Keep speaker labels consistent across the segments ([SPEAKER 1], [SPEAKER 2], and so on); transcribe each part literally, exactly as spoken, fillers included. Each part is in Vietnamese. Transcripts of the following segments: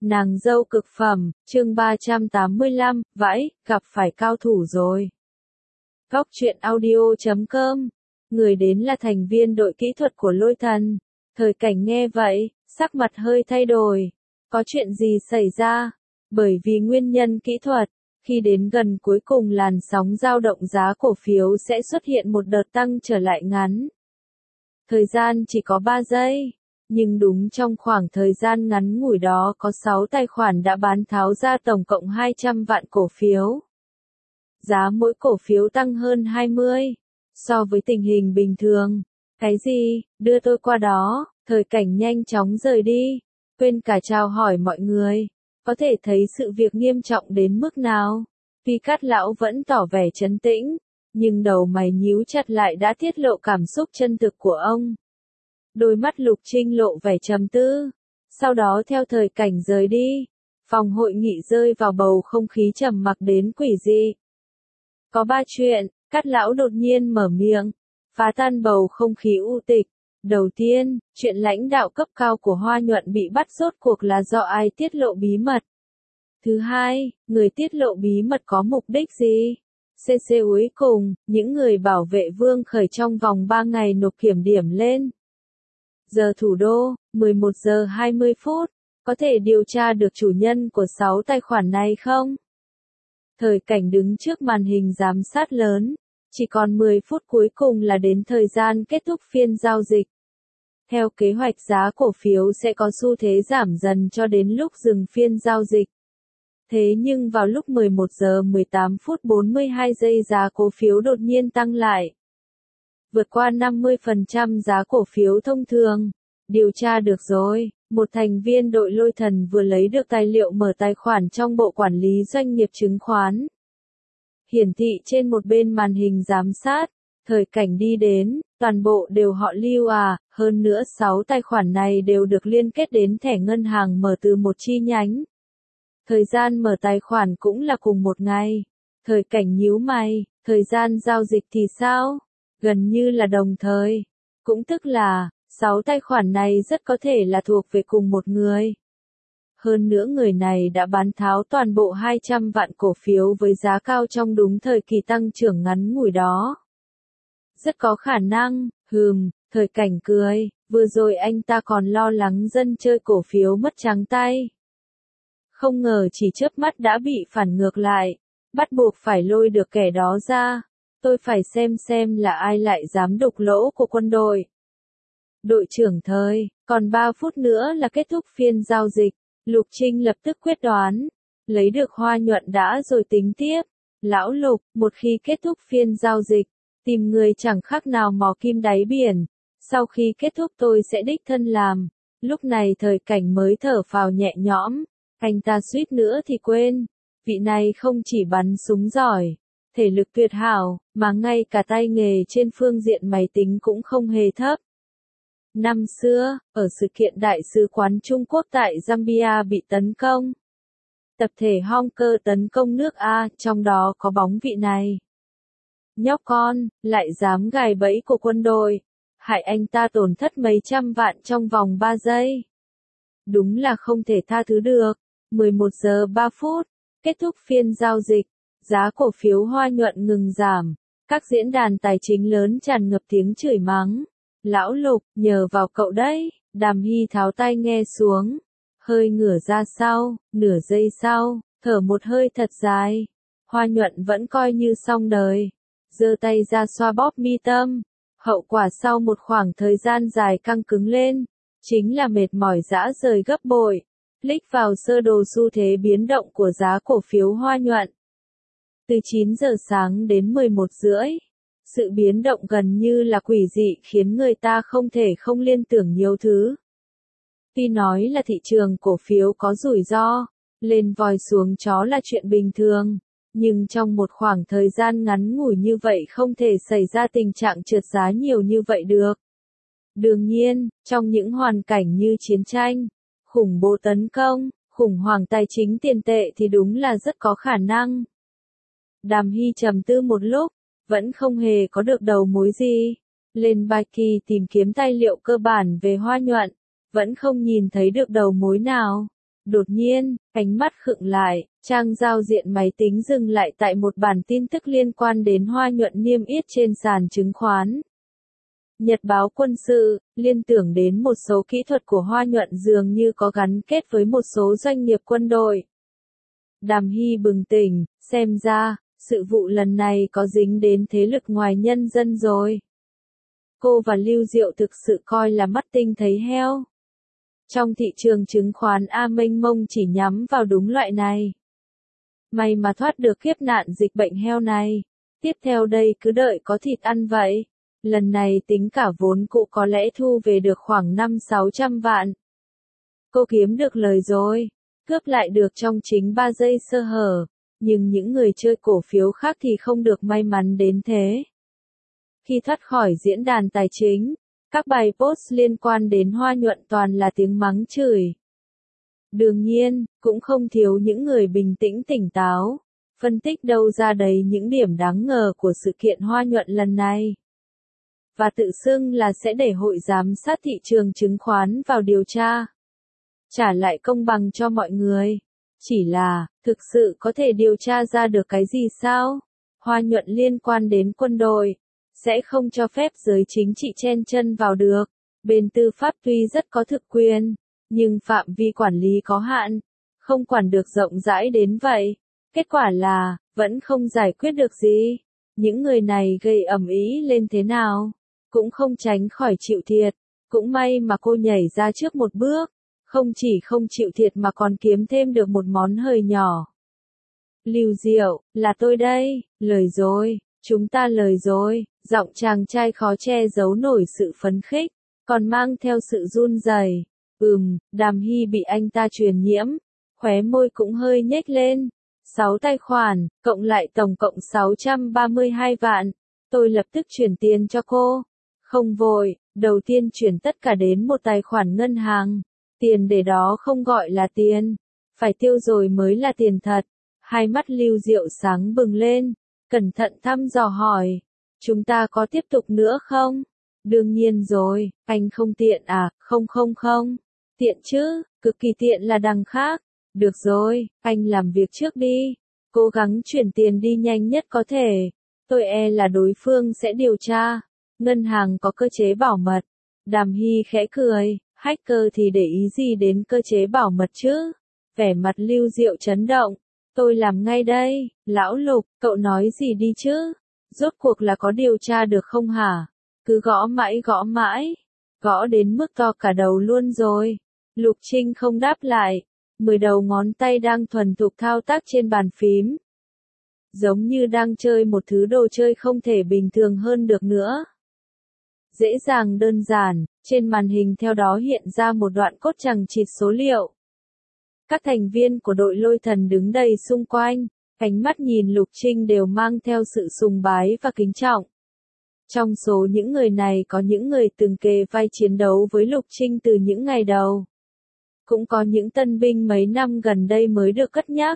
[SPEAKER 1] Nàng dâu cực phẩm, chương ba trăm tám mươi lăm, vãi, gặp phải cao thủ rồi. Góc truyện audio chấm com, người đến là thành viên đội kỹ thuật của Lôi Thần. Thời Cảnh nghe vậy, sắc mặt hơi thay đổi. Có chuyện gì xảy ra? Bởi vì nguyên nhân kỹ thuật, khi đến gần cuối cùng làn sóng dao động giá cổ phiếu sẽ xuất hiện một đợt tăng trở lại ngắn. Thời gian chỉ có ba giây. Nhưng đúng trong khoảng thời gian ngắn ngủi đó có sáu tài khoản đã bán tháo ra tổng cộng hai trăm vạn cổ phiếu. Giá mỗi cổ phiếu tăng hơn hai mươi. So với tình hình bình thường. Cái gì, đưa tôi qua đó, Thời Cảnh nhanh chóng rời đi. Quên cả chào hỏi mọi người. Có thể thấy sự việc nghiêm trọng đến mức nào. Tuy Cát lão vẫn tỏ vẻ trấn tĩnh. Nhưng đầu mày nhíu chặt lại đã tiết lộ cảm xúc chân thực của ông. Đôi mắt Lục Trinh lộ vẻ trầm tư. Sau đó theo Thời Cảnh rời đi. Phòng hội nghị rơi vào bầu không khí trầm mặc đến quỷ dị. Có ba chuyện, Cát lão đột nhiên mở miệng. Phá tan bầu không khí u tịch. Đầu tiên, chuyện lãnh đạo cấp cao của Hoa Nhuận bị bắt rốt cuộc là do ai tiết lộ bí mật. Thứ hai, người tiết lộ bí mật có mục đích gì? xê xê cuối cùng, những người bảo vệ Vương Khởi trong vòng ba ngày nộp kiểm điểm lên. Giờ thủ đô, mười một giờ hai mươi phút, có thể điều tra được chủ nhân của sáu tài khoản này không? Thời Cảnh đứng trước màn hình giám sát lớn, chỉ còn mười phút cuối cùng là đến thời gian kết thúc phiên giao dịch. Theo kế hoạch giá cổ phiếu sẽ có xu thế giảm dần cho đến lúc dừng phiên giao dịch. Thế nhưng vào lúc mười một giờ mười tám phút bốn mươi hai giây giá cổ phiếu đột nhiên tăng lại. Vượt qua năm mươi phần trăm giá cổ phiếu thông thường. Điều tra được rồi, một thành viên đội Lôi Thần vừa lấy được tài liệu mở tài khoản trong bộ quản lý doanh nghiệp chứng khoán. Hiển thị trên một bên màn hình giám sát, Thời Cảnh đi đến, toàn bộ đều họ Lưu à, hơn nữa sáu tài khoản này đều được liên kết đến thẻ ngân hàng mở từ một chi nhánh. Thời gian mở tài khoản cũng là cùng một ngày. Thời Cảnh nhíu mày, thời gian giao dịch thì sao? Gần như là đồng thời. Cũng tức là, sáu tài khoản này rất có thể là thuộc về cùng một người. Hơn nữa người này đã bán tháo toàn bộ hai trăm vạn cổ phiếu với giá cao trong đúng thời kỳ tăng trưởng ngắn ngủi đó. Rất có khả năng, hừm, Thời Cảnh cười, vừa rồi anh ta còn lo lắng dân chơi cổ phiếu mất trắng tay. Không ngờ chỉ chớp mắt đã bị phản ngược lại, bắt buộc phải lôi được kẻ đó ra. Tôi phải xem xem là ai lại dám đục lỗ của quân đội. Đội trưởng Thời, còn ba phút nữa là kết thúc phiên giao dịch. Lục Trinh lập tức quyết đoán. Lấy được Hoa Nhuận đã rồi tính tiếp. Lão Lục, một khi kết thúc phiên giao dịch, tìm người chẳng khác nào mò kim đáy biển. Sau khi kết thúc tôi sẽ đích thân làm. Lúc này Thời Cảnh mới thở phào nhẹ nhõm. Anh ta suýt nữa thì quên. Vị này không chỉ bắn súng giỏi, thể lực tuyệt hảo, mà ngay cả tay nghề trên phương diện máy tính cũng không hề thấp. Năm xưa, ở sự kiện Đại sứ quán Trung Quốc tại Zambia bị tấn công. Tập thể Hong Cơ tấn công nước A, trong đó có bóng vị này. Nhóc con, lại dám gài bẫy của quân đội. Hại anh ta tổn thất mấy trăm vạn trong vòng ba giây. Đúng là không thể tha thứ được. mười một giờ ba phút, kết thúc phiên giao dịch. Giá cổ phiếu Hoa Nhuận ngừng giảm. Các diễn đàn tài chính lớn tràn ngập tiếng chửi mắng. Lão Lục, nhờ vào cậu đấy. Đàm Hy tháo tai nghe xuống. Hơi ngửa ra sau, nửa giây sau, thở một hơi thật dài. Hoa Nhuận vẫn coi như xong đời. Giơ tay ra xoa bóp mi tâm. Hậu quả sau một khoảng thời gian dài căng cứng lên, chính là mệt mỏi rã rời gấp bội. Click vào sơ đồ xu thế biến động của giá cổ phiếu Hoa Nhuận. Từ chín giờ sáng đến mười một rưỡi. Sự biến động gần như là quỷ dị khiến người ta không thể không liên tưởng nhiều thứ. Tuy nói là thị trường cổ phiếu có rủi ro, lên voi xuống chó là chuyện bình thường, nhưng trong một khoảng thời gian ngắn ngủi như vậy không thể xảy ra tình trạng trượt giá nhiều như vậy được. Đương nhiên, trong những hoàn cảnh như chiến tranh, khủng bố tấn công, khủng hoảng tài chính tiền tệ thì đúng là rất có khả năng. Đàm Hy trầm tư một lúc, vẫn không hề có được đầu mối gì. Lên Baki tìm kiếm tài liệu cơ bản về Hoa Nhuận, vẫn không nhìn thấy được đầu mối nào. Đột nhiên, ánh mắt khựng lại, trang giao diện máy tính dừng lại tại một bản tin tức liên quan đến Hoa Nhuận niêm yết trên sàn chứng khoán. Nhật báo quân sự, liên tưởng đến một số kỹ thuật của Hoa Nhuận dường như có gắn kết với một số doanh nghiệp quân đội. Đàm Hy bừng tỉnh, xem ra, sự vụ lần này có dính đến thế lực ngoài nhân dân rồi. Cô và Lưu Diệu thực sự coi là mắt tinh thấy heo. Trong thị trường chứng khoán A mênh mông chỉ nhắm vào đúng loại này. May mà thoát được kiếp nạn dịch bệnh heo này. Tiếp theo đây cứ đợi có thịt ăn vậy. Lần này tính cả vốn cụ có lẽ thu về được khoảng năm sáu trăm vạn. Cô kiếm được lời rồi. Cướp lại được trong chính ba giây sơ hở. Nhưng những người chơi cổ phiếu khác thì không được may mắn đến thế. Khi thoát khỏi diễn đàn tài chính, các bài post liên quan đến Hoa Nhuận toàn là tiếng mắng chửi. Đương nhiên, cũng không thiếu những người bình tĩnh tỉnh táo, phân tích đâu ra đấy những điểm đáng ngờ của sự kiện Hoa Nhuận lần này. Và tự xưng là sẽ để Hội giám sát thị trường chứng khoán vào điều tra. Trả lại công bằng cho mọi người. Chỉ là, thực sự có thể điều tra ra được cái gì sao? Hoa Nhuận liên quan đến quân đội. Sẽ không cho phép giới chính trị chen chân vào được. Bên tư pháp tuy rất có thực quyền, nhưng phạm vi quản lý có hạn, không quản được rộng rãi đến vậy. Kết quả là, vẫn không giải quyết được gì. Những người này gây ầm ĩ lên thế nào, cũng không tránh khỏi chịu thiệt. Cũng may mà cô nhảy ra trước một bước, không chỉ không chịu thiệt mà còn kiếm thêm được một món hời nhỏ. Lưu Diệu, là tôi đây, lời rồi, chúng ta lời rồi. Giọng chàng trai khó che giấu nổi sự phấn khích, còn mang theo sự run rẩy. Ừm, Đàm Hy bị anh ta truyền nhiễm, khóe môi cũng hơi nhếch lên. Sáu tài khoản, cộng lại tổng cộng sáu trăm ba mươi hai vạn. Tôi lập tức chuyển tiền cho cô. Không vội, đầu tiên chuyển tất cả đến một tài khoản ngân hàng. Tiền để đó không gọi là tiền, phải tiêu rồi mới là tiền thật. Hai mắt Lưu Diệu sáng bừng lên, cẩn thận thăm dò hỏi. Chúng ta có tiếp tục nữa không? Đương nhiên rồi, anh không tiện à? Không không không. Tiện chứ, cực kỳ tiện là đằng khác. Được rồi, anh làm việc trước đi. Cố gắng chuyển tiền đi nhanh nhất có thể. Tôi e là đối phương sẽ điều tra. Ngân hàng có cơ chế bảo mật. Đàm Hy khẽ cười, hacker thì để ý gì đến cơ chế bảo mật chứ? Vẻ mặt Lưu Diệu chấn động. Tôi làm ngay đây, lão Lục, cậu nói gì đi chứ? Rốt cuộc là có điều tra được không hả? Cứ gõ mãi gõ mãi. Gõ đến mức to cả đầu luôn rồi. Lục Trinh không đáp lại. Mười đầu ngón tay đang thuần thục thao tác trên bàn phím. Giống như đang chơi một thứ đồ chơi không thể bình thường hơn được nữa. Dễ dàng đơn giản, trên màn hình theo đó hiện ra một đoạn cốt chằng chịt số liệu. Các thành viên của đội Lôi Thần đứng đầy xung quanh. Ánh mắt nhìn Lục Trinh đều mang theo sự sùng bái và kính trọng. Trong số những người này có những người từng kề vai chiến đấu với Lục Trinh từ những ngày đầu. Cũng có những tân binh mấy năm gần đây mới được cất nhắc.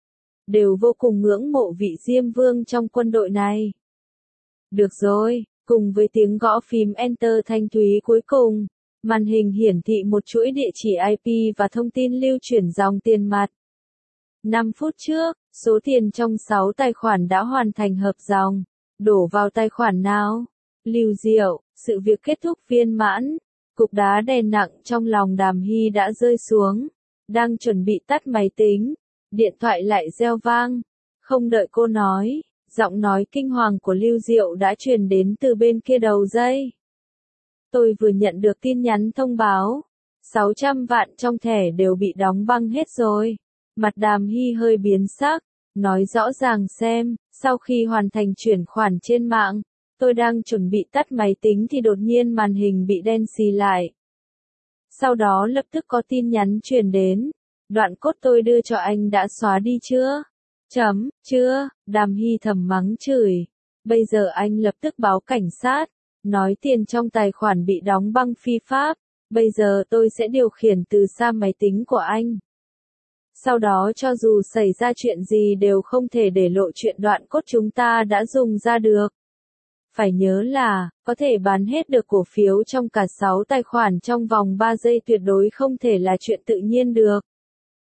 [SPEAKER 1] Đều vô cùng ngưỡng mộ vị Diêm Vương trong quân đội này. Được rồi, cùng với tiếng gõ phím Enter thanh thúy cuối cùng, màn hình hiển thị một chuỗi địa chỉ I P và thông tin lưu chuyển dòng tiền mặt. năm phút trước, số tiền trong sáu tài khoản đã hoàn thành hợp dòng. Đổ vào tài khoản nào? Lưu Diệu, sự việc kết thúc viên mãn. Cục đá đè nặng trong lòng Đàm Hy đã rơi xuống. Đang chuẩn bị tắt máy tính. Điện thoại lại reo vang. Không đợi cô nói, giọng nói kinh hoàng của Lưu Diệu đã truyền đến từ bên kia đầu dây. Tôi vừa nhận được tin nhắn thông báo. sáu trăm vạn trong thẻ đều bị đóng băng hết rồi. Mặt Đàm Hy hơi biến sắc, nói rõ ràng xem, sau khi hoàn thành chuyển khoản trên mạng, tôi đang chuẩn bị tắt máy tính thì đột nhiên màn hình bị đen xì lại. Sau đó lập tức có tin nhắn truyền đến, đoạn cốt tôi đưa cho anh đã xóa đi chưa? Chấm, chưa, Đàm Hy thầm mắng chửi. Bây giờ anh lập tức báo cảnh sát, nói tiền trong tài khoản bị đóng băng phi pháp, bây giờ tôi sẽ điều khiển từ xa máy tính của anh. Sau đó cho dù xảy ra chuyện gì đều không thể để lộ chuyện đoạn cốt chúng ta đã dùng ra được. Phải nhớ là, có thể bán hết được cổ phiếu trong cả sáu tài khoản trong vòng ba giây tuyệt đối không thể là chuyện tự nhiên được.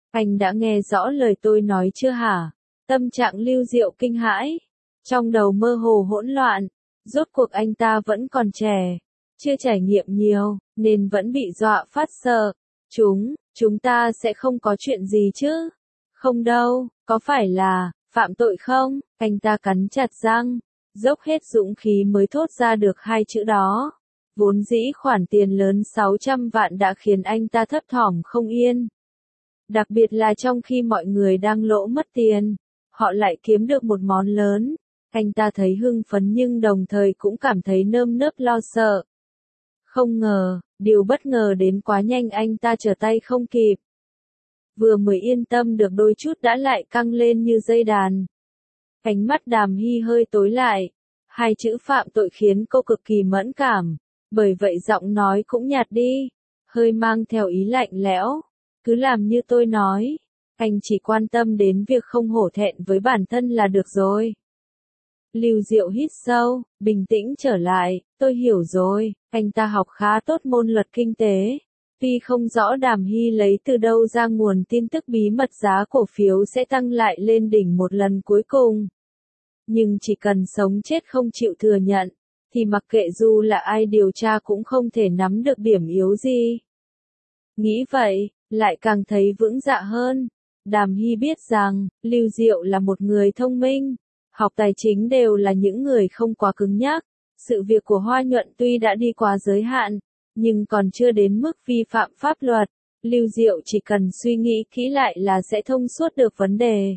[SPEAKER 1] Anh đã nghe rõ lời tôi nói chưa hả? Tâm trạng Lưu Diệu kinh hãi. Trong đầu mơ hồ hỗn loạn. Rốt cuộc anh ta vẫn còn trẻ. Chưa trải nghiệm nhiều, nên vẫn bị dọa phát sợ. Chúng, chúng ta sẽ không có chuyện gì chứ? Không đâu, có phải là, phạm tội không? Anh ta cắn chặt răng. Dốc hết dũng khí mới thốt ra được hai chữ đó. Vốn dĩ khoản tiền lớn sáu trăm vạn đã khiến anh ta thấp thỏm không yên. Đặc biệt là trong khi mọi người đang lỗ mất tiền, họ lại kiếm được một món lớn. Anh ta thấy hưng phấn nhưng đồng thời cũng cảm thấy nơm nớp lo sợ. Không ngờ, điều bất ngờ đến quá nhanh anh ta trở tay không kịp. Vừa mới yên tâm được đôi chút đã lại căng lên như dây đàn. Ánh mắt Đàm Hy hơi tối lại. Hai chữ phạm tội khiến cô cực kỳ mẫn cảm. Bởi vậy giọng nói cũng nhạt đi. Hơi mang theo ý lạnh lẽo. Cứ làm như tôi nói. Anh chỉ quan tâm đến việc không hổ thẹn với bản thân là được rồi. Lưu Diệu hít sâu, bình tĩnh trở lại. Tôi hiểu rồi. Anh ta học khá tốt môn luật kinh tế. Tuy không rõ Đàm Hy lấy từ đâu ra nguồn tin tức bí mật giá cổ phiếu sẽ tăng lại lên đỉnh một lần cuối cùng. Nhưng chỉ cần sống chết không chịu thừa nhận, thì mặc kệ dù là ai điều tra cũng không thể nắm được điểm yếu gì. Nghĩ vậy, lại càng thấy vững dạ hơn. Đàm Hy biết rằng, Lưu Diệu là một người thông minh, học tài chính đều là những người không quá cứng nhắc. Sự việc của Hoa Nhuận tuy đã đi quá giới hạn, nhưng còn chưa đến mức vi phạm pháp luật. Lưu Diệu chỉ cần suy nghĩ kỹ lại là sẽ thông suốt được vấn đề.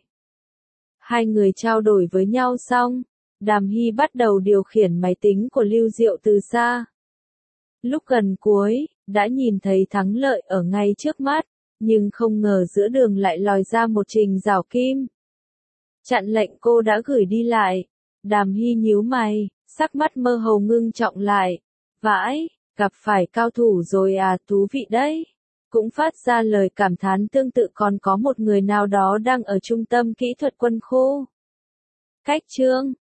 [SPEAKER 1] Hai người trao đổi với nhau xong, Đàm Hy bắt đầu điều khiển máy tính của Lưu Diệu từ xa. Lúc gần cuối, đã nhìn thấy thắng lợi ở ngay trước mắt, nhưng không ngờ giữa đường lại lòi ra một trình rào kim. Chặn lệnh cô đã gửi đi lại. Đàm Hy nhíu mày, sắc mắt mơ hồ ngưng trọng lại. Vãi, gặp phải cao thủ rồi à, thú vị đấy. Cũng phát ra lời cảm thán tương tự còn có một người nào đó đang ở trung tâm kỹ thuật quân khu. Cách chương